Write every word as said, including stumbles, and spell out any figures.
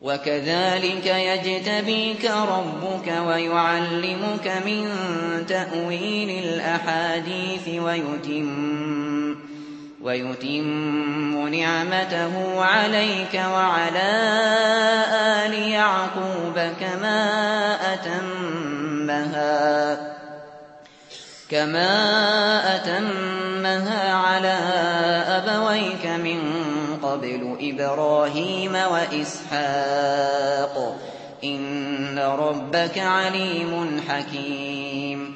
وَكَذَٰلِكَ يَجْتَبِيكَ رَبُّكَ وَيُعَلِّمُكَ مِن تَأْوِيلِ الْأَحَادِيثِ وَيُتِمُّ نِعْمَتَهُ عَلَيْكَ وَعَلَىٰ آلِ يَعْقُوبَ كَمَا أَتَمَّهَا عَلَىٰ أَبَوَيْكَ مِن قَبْلُ إِبْرَاهِيمَ وَإِسْحَاقَ ۚ إِنَّ رَبَّكَ عَلِيمٌ حَكِيمٌ